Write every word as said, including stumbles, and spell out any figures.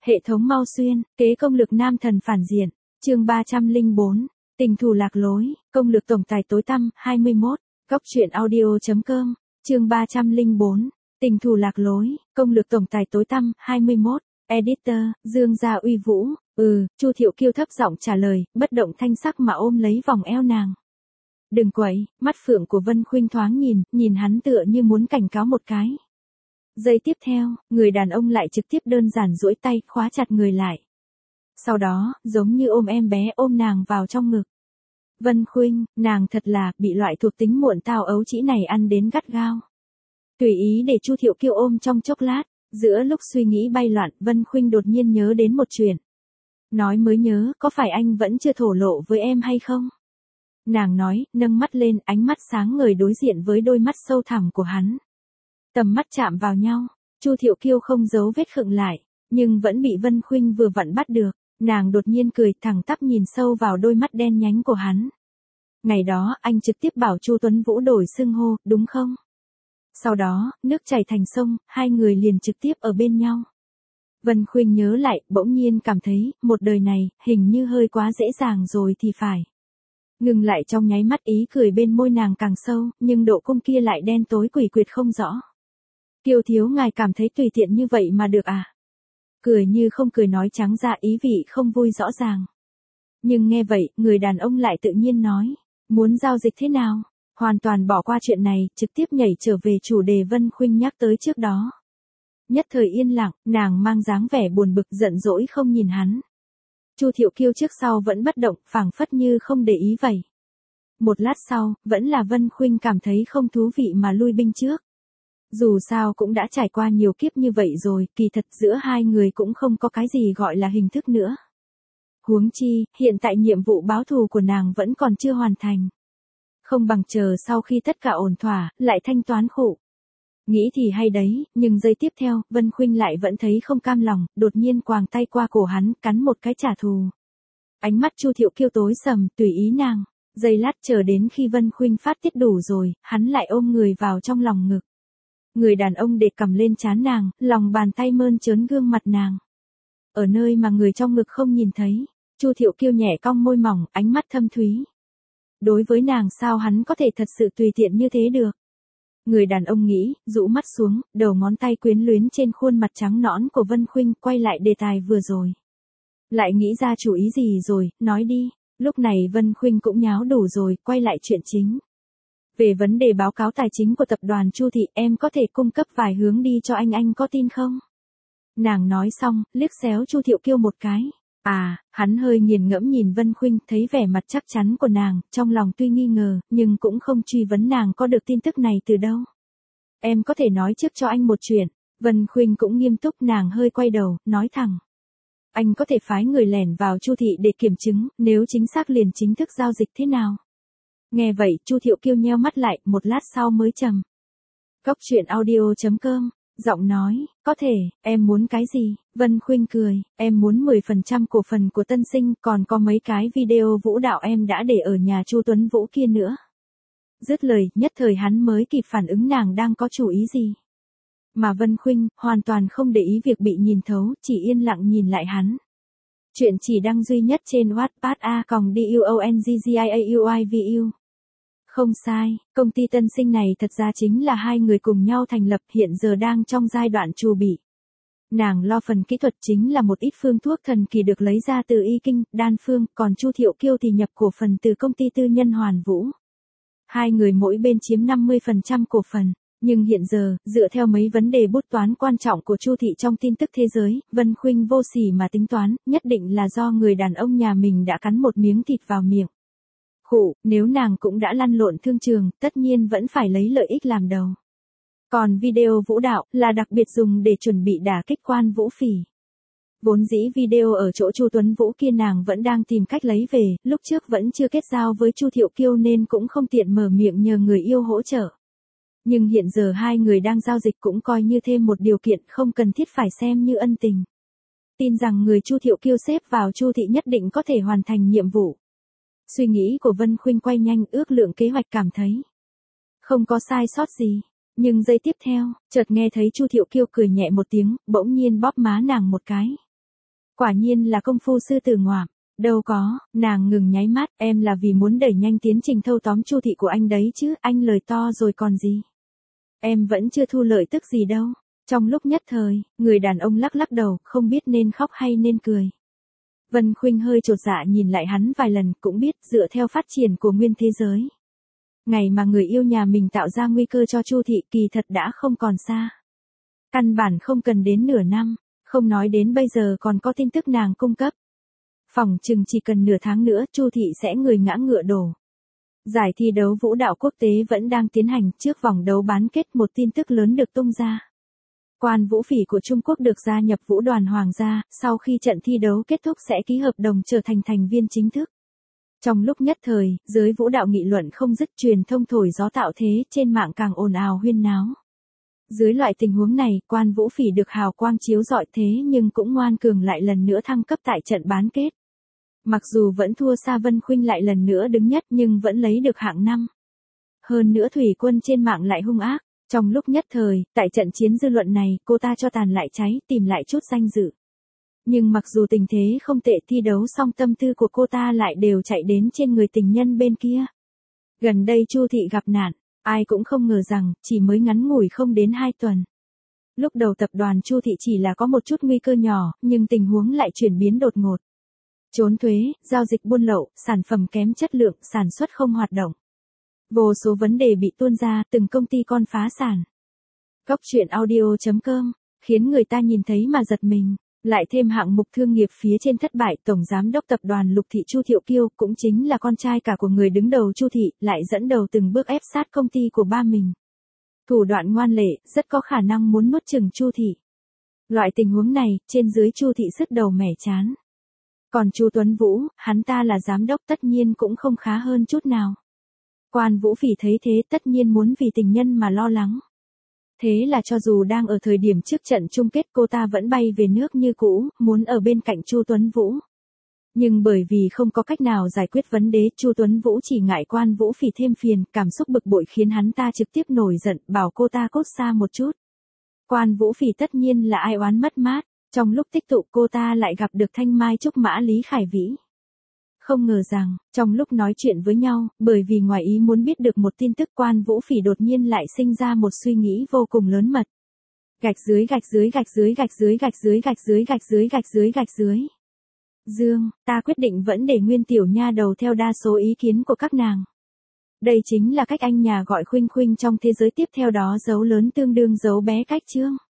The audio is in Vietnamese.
Hệ thống Mau Xuyên, kế công lực nam thần phản diện, chương ba trăm lẻ bốn, tình thù lạc lối, công lực tổng tài tối tăm, hai mươi mốt, góc truyện audio.com, chương ba trăm lẻ bốn, tình thù lạc lối, công lực tổng tài tối tăm, hai mươi mốt, editor, Dương Gia Uy Vũ, ừ, Chu Thiệu Kiêu thấp giọng trả lời, bất động thanh sắc mà ôm lấy vòng eo nàng. Đừng quậy, mắt phượng của Vân Khuynh thoáng nhìn, nhìn hắn tựa như muốn cảnh cáo một cái. Giây tiếp theo, người đàn ông lại trực tiếp đơn giản duỗi tay, khóa chặt người lại. Sau đó, giống như ôm em bé ôm nàng vào trong ngực. Vân Khuynh, nàng thật là, bị loại thuộc tính muộn tao ấu trĩ này ăn đến gắt gao. Tùy ý để Chu Thiệu Kiêu ôm trong chốc lát, giữa lúc suy nghĩ bay loạn, Vân Khuynh đột nhiên nhớ đến một chuyện. Nói mới nhớ, có phải anh vẫn chưa thổ lộ với em hay không? Nàng nói, nâng mắt lên, ánh mắt sáng ngời đối diện với đôi mắt sâu thẳm của hắn. Tầm mắt chạm vào nhau, Chu Thiệu Kiêu không giấu vết khựng lại, nhưng vẫn bị Vân Khuynh vừa vặn bắt được, nàng đột nhiên cười thẳng tắp nhìn sâu vào đôi mắt đen nhánh của hắn. Ngày đó, anh trực tiếp bảo Chu Tuấn Vũ đổi xưng hô, đúng không? Sau đó, nước chảy thành sông, hai người liền trực tiếp ở bên nhau. Vân Khuynh nhớ lại, bỗng nhiên cảm thấy, một đời này, hình như hơi quá dễ dàng rồi thì phải. Ngừng lại trong nháy mắt ý cười bên môi nàng càng sâu, nhưng độ cung kia lại đen tối quỷ quyệt không rõ. Kiều thiếu ngài cảm thấy tùy tiện như vậy mà được à? Cười như không cười nói trắng ra ý vị không vui rõ ràng. Nhưng nghe vậy, người đàn ông lại tự nhiên nói, muốn giao dịch thế nào? Hoàn toàn bỏ qua chuyện này, trực tiếp nhảy trở về chủ đề Vân Khuynh nhắc tới trước đó. Nhất thời yên lặng, nàng mang dáng vẻ buồn bực giận dỗi không nhìn hắn. Chu Thiệu Kiêu trước sau vẫn bất động, phảng phất như không để ý vậy. Một lát sau, vẫn là Vân Khuynh cảm thấy không thú vị mà lui binh trước. Dù sao cũng đã trải qua nhiều kiếp như vậy rồi, kỳ thật giữa hai người cũng không có cái gì gọi là hình thức nữa. Huống chi, hiện tại nhiệm vụ báo thù của nàng vẫn còn chưa hoàn thành. Không bằng chờ sau khi tất cả ổn thỏa, lại thanh toán khụ. Nghĩ thì hay đấy, nhưng giây tiếp theo, Vân Khuynh lại vẫn thấy không cam lòng, đột nhiên quàng tay qua cổ hắn, cắn một cái trả thù. Ánh mắt Chu Thiệu Kiêu tối sầm, tùy ý nàng. Giây lát chờ đến khi Vân Khuynh phát tiết đủ rồi, hắn lại ôm người vào trong lòng ngực. Người đàn ông để cầm lên trán nàng, lòng bàn tay mơn trớn gương mặt nàng. Ở nơi mà người trong ngực không nhìn thấy, Chu Thiệu Kiêu nhẹ cong môi mỏng, ánh mắt thâm thúy. Đối với nàng sao hắn có thể thật sự tùy tiện như thế được? Người đàn ông nghĩ, rũ mắt xuống, đầu ngón tay quyến luyến trên khuôn mặt trắng nõn của Vân Khuynh, quay lại đề tài vừa rồi. Lại nghĩ ra chủ ý gì rồi, nói đi. Lúc này Vân Khuynh cũng nháo đủ rồi, quay lại chuyện chính. Về vấn đề báo cáo tài chính của tập đoàn Chu Thị, em có thể cung cấp vài hướng đi cho anh anh có tin không? Nàng nói xong, liếc xéo Chu Thiệu Kiêu một cái. À, hắn hơi nghiền ngẫm nhìn Vân Khuynh, thấy vẻ mặt chắc chắn của nàng, trong lòng tuy nghi ngờ, nhưng cũng không truy vấn nàng có được tin tức này từ đâu. Em có thể nói trước cho anh một chuyện. Vân Khuynh cũng nghiêm túc, nàng hơi quay đầu, nói thẳng. Anh có thể phái người lẻn vào Chu Thị để kiểm chứng, nếu chính xác liền chính thức giao dịch thế nào? Nghe vậy, Chu Thiệu Kiêu nheo mắt lại, một lát sau mới trầm. Góc truyện audio.com, giọng nói, có thể, em muốn cái gì? Vân Khuynh cười, em muốn mười phần trăm cổ phần của Tân Sinh, còn có mấy cái video vũ đạo em đã để ở nhà Chu Tuấn Vũ kia nữa. Dứt lời, nhất thời hắn mới kịp phản ứng nàng đang có chủ ý gì. Mà Vân Khuynh, hoàn toàn không để ý việc bị nhìn thấu, chỉ yên lặng nhìn lại hắn. Chuyện chỉ đăng duy nhất trên Wattpad a còng duonggiaiauivu. Không sai, công ty Tân Sinh này thật ra chính là hai người cùng nhau thành lập, hiện giờ đang trong giai đoạn chu bị. Nàng lo phần kỹ thuật, chính là một ít phương thuốc thần kỳ được lấy ra từ y kinh, đan phương, còn Chu Thiệu Kiêu thì nhập cổ phần từ công ty tư nhân Hoàn Vũ. Hai người mỗi bên chiếm năm mươi phần trăm cổ phần. Nhưng hiện giờ, dựa theo mấy vấn đề bút toán quan trọng của Chu Thị trong tin tức thế giới, Vân Khuynh vô sỉ mà tính toán, nhất định là do người đàn ông nhà mình đã cắn một miếng thịt vào miệng. Khụ, nếu nàng cũng đã lăn lộn thương trường, tất nhiên vẫn phải lấy lợi ích làm đầu. Còn video vũ đạo, là đặc biệt dùng để chuẩn bị đả kích Quan Vũ Phỉ. Vốn dĩ video ở chỗ Chu Tuấn Vũ kia nàng vẫn đang tìm cách lấy về, lúc trước vẫn chưa kết giao với Chu Thiệu Kiêu nên cũng không tiện mở miệng nhờ người yêu hỗ trợ. Nhưng hiện giờ hai người đang giao dịch cũng coi như thêm một điều kiện, không cần thiết phải xem như ân tình. Tin rằng người Chu Thiệu Kiêu xếp vào Chu Thị nhất định có thể hoàn thành nhiệm vụ. Suy nghĩ của Vân Khuynh quay nhanh, ước lượng kế hoạch, cảm thấy không có sai sót gì. Nhưng giây tiếp theo, chợt nghe thấy Chu Thiệu Kiêu cười nhẹ một tiếng, bỗng nhiên bóp má nàng một cái. Quả nhiên là công phu sư tử ngoạm. Đâu có, nàng ngừng nháy mắt, em là vì muốn đẩy nhanh tiến trình thâu tóm Chu thị của anh đấy chứ, anh lời to rồi còn gì. Em vẫn chưa thu lợi tức gì đâu. Trong lúc nhất thời, người đàn ông lắc lắc đầu, không biết nên khóc hay nên cười. Vân Khuynh hơi chột dạ nhìn lại hắn vài lần, cũng biết dựa theo phát triển của nguyên thế giới. Ngày mà người yêu nhà mình tạo ra nguy cơ cho Chu thị kỳ thật đã không còn xa. Căn bản không cần đến nửa năm, không nói đến bây giờ còn có tin tức nàng cung cấp. Phỏng chừng chỉ cần nửa tháng nữa Chu thị sẽ người ngã ngựa đổ. Giải thi đấu vũ đạo quốc tế vẫn đang tiến hành, trước vòng đấu bán kết một tin tức lớn được tung ra. Quan Vũ Phỉ của Trung Quốc được gia nhập vũ đoàn hoàng gia, sau khi trận thi đấu kết thúc sẽ ký hợp đồng trở thành thành viên chính thức. Trong lúc nhất thời, giới vũ đạo nghị luận không dứt, truyền thông thổi gió tạo thế, trên mạng càng ồn ào huyên náo. Dưới loại tình huống này, Quan Vũ Phỉ được hào quang chiếu rọi thế nhưng cũng ngoan cường lại lần nữa thăng cấp tại trận bán kết. Mặc dù vẫn thua xa Vân Khuynh lại lần nữa đứng nhất nhưng vẫn lấy được hạng năm. Hơn nữa thủy quân trên mạng lại hung ác. Trong lúc nhất thời, tại trận chiến dư luận này, cô ta cho tàn lại cháy, tìm lại chút danh dự. Nhưng mặc dù tình thế không tệ, thi đấu xong tâm tư của cô ta lại đều chạy đến trên người tình nhân bên kia. Gần đây Chu thị gặp nạn, ai cũng không ngờ rằng, chỉ mới ngắn ngủi không đến hai tuần. Lúc đầu tập đoàn Chu thị chỉ là có một chút nguy cơ nhỏ, nhưng tình huống lại chuyển biến đột ngột. Trốn thuế, giao dịch buôn lậu, sản phẩm kém chất lượng, sản xuất không hoạt động. Vô số vấn đề bị tuôn ra, từng công ty con phá sản. Góc truyện audio chấm com, khiến người ta nhìn thấy mà giật mình. Lại thêm hạng mục thương nghiệp phía trên thất bại, tổng giám đốc tập đoàn Lục thị Chu Thiệu Kiêu, cũng chính là con trai cả của người đứng đầu Chu thị, lại dẫn đầu từng bước ép sát công ty của ba mình. Thủ đoạn ngoan lệ, rất có khả năng muốn nuốt chửng Chu thị. Loại tình huống này, trên dưới Chu thị sứt đầu mẻ chán. Còn Chu Tuấn Vũ, hắn ta là giám đốc tất nhiên cũng không khá hơn chút nào. Quan Vũ Phỉ thấy thế tất nhiên muốn vì tình nhân mà lo lắng. Thế là cho dù đang ở thời điểm trước trận chung kết cô ta vẫn bay về nước như cũ, muốn ở bên cạnh Chu Tuấn Vũ. Nhưng bởi vì không có cách nào giải quyết vấn đề, Chu Tuấn Vũ chỉ ngại Quan Vũ Phỉ thêm phiền, cảm xúc bực bội khiến hắn ta trực tiếp nổi giận, bảo cô ta cút xa một chút. Quan Vũ Phỉ tất nhiên là ai oán mất mát, trong lúc tích tụ cô ta lại gặp được Thanh Mai Trúc Mã Lý Khải Vĩ. Không ngờ rằng, trong lúc nói chuyện với nhau, bởi vì ngoài ý muốn biết được một tin tức, Quan Vũ Phỉ đột nhiên lại sinh ra một suy nghĩ vô cùng lớn mật. Gạch dưới gạch dưới gạch dưới gạch dưới gạch dưới gạch dưới gạch dưới gạch dưới gạch dưới. Dương, ta quyết định vẫn để nguyên tiểu nha đầu theo đa số ý kiến của các nàng. Đây chính là cách anh nhà gọi Khuynh Khuynh trong thế giới tiếp theo đó, dấu lớn tương đương dấu bé cách chương.